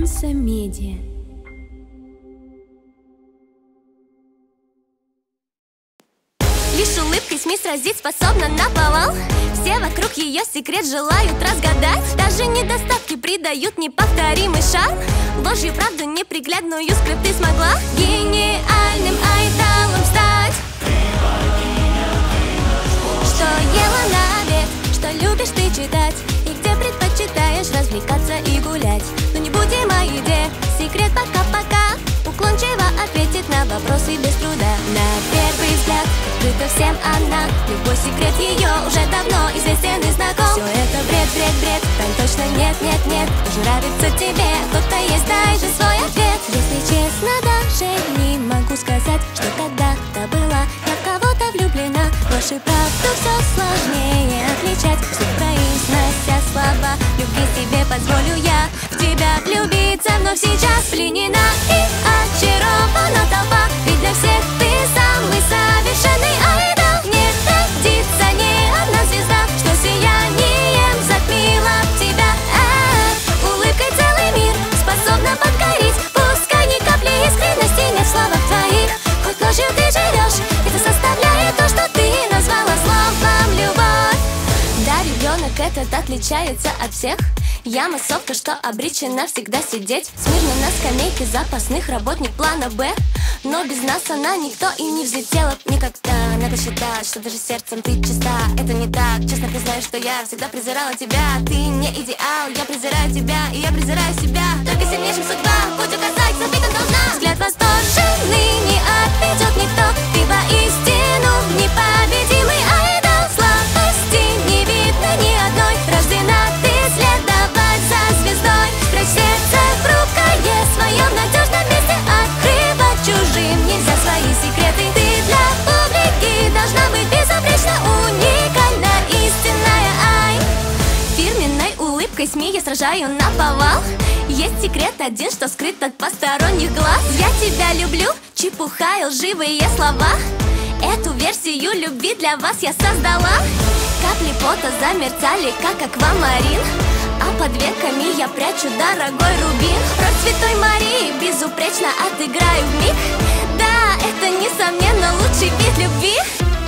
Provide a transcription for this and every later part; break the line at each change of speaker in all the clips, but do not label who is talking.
Альянса Медиа.
Лишь улыбкой СМИ сразить способна наповал. Все вокруг ее секрет желают разгадать. Даже недостатки придают неповторимый шарм. Ложью правду неприглядную скрыть ты смогла. Гениальным айдолом стать. Что ела на обед, что любишь ты читать, и где предпочитаешь развлекаться и гулять. Но не будем о еде, секрет пока-пока. Уклончиво ответит на вопросы без труда. На первый взгляд открыта всем она. Любой секрет ее уже давно известен и знаком. Все это бред, бред, бред, там точно нет, нет, нет. Тоже нравится тебе, кто-то есть, дай же свой ответ. Если честно, даже не могу сказать, что когда-то была я в кого-то влюблена. Ложь и правду все сложнее отличать. Все произнося слова любви себе позволю я в тебя влюбиться вновь сейчас. Пленена и очарована толпа, ведь для всех ты самый совершенный айдол. Не родится ни одна звезда, что сиянием затмила тебя. Улыбкой целый мир способна покорить. Пускай ни капли искренности нет в словах твоих. Хоть ложью ты живешь, это составляет то, что ты назвала словом любовь. Да, ребенок этот отличается от всех. Я массовка, что обречена всегда сидеть смирно на скамейке запасных, работник плана Б. Но без нас она никто и не взлетела никогда. Надо считать, что даже сердцем ты чиста. Это не так, честно признаю, что я всегда презирала тебя. Ты не идеал, я презираю тебя, и я презираю себя. Только сильнейшим судьба, путь указать, забита должна. Взгляд восторженный не отведет никто. Ты воистину непобедимый айдол. Слабости не видно ни одной. Рождена ты следовать за звездой. Спрячь сердце хрупкое в своем надежном месте. Открывать чужим нельзя свои секреты. Ты для публики должна быть безупречно уникальна, истинная ай. Фирменной улыбкой СМИ я сражаю наповал. Есть секрет один, что скрыт от посторонних глаз. Я тебя люблю, чепуха и лживые слова. Эту версию любви для вас я создала. Капли пота замерцали, как аквамарин, а под веками я прячу дорогой рубин. Роль Святой Марии безупречно отыграю вмиг. Да, это несомненно лучший вид любви.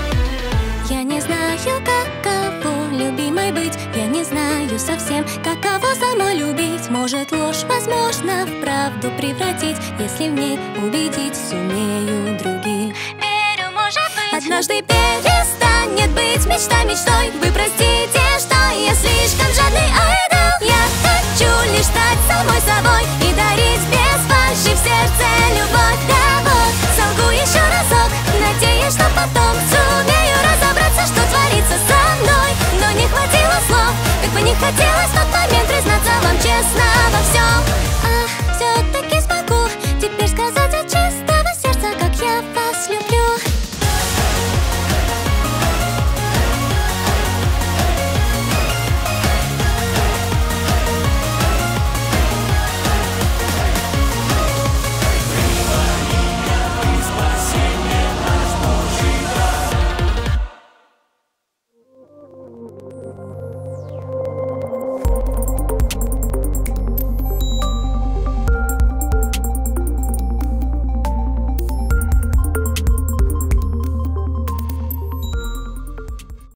Я не знаю, каково любимой быть. Я не знаю совсем, каково самой любить. Может, ложь возможно в правду превратить, если в ней убедить сумею других. Верю, может быть, однажды перестанет быть мечта мечтой. Вы простите, что я слишком жадный айдол. Я хочу лишь стать самой собой и дарить без фальши в сердце любовь. Да вот, солгу еще разок, надеюсь, что потом сумею разобраться, что творится со мной. Но не хватило слов, как бы не хотелось в тот момент признаться вам честно во всем. Все-таки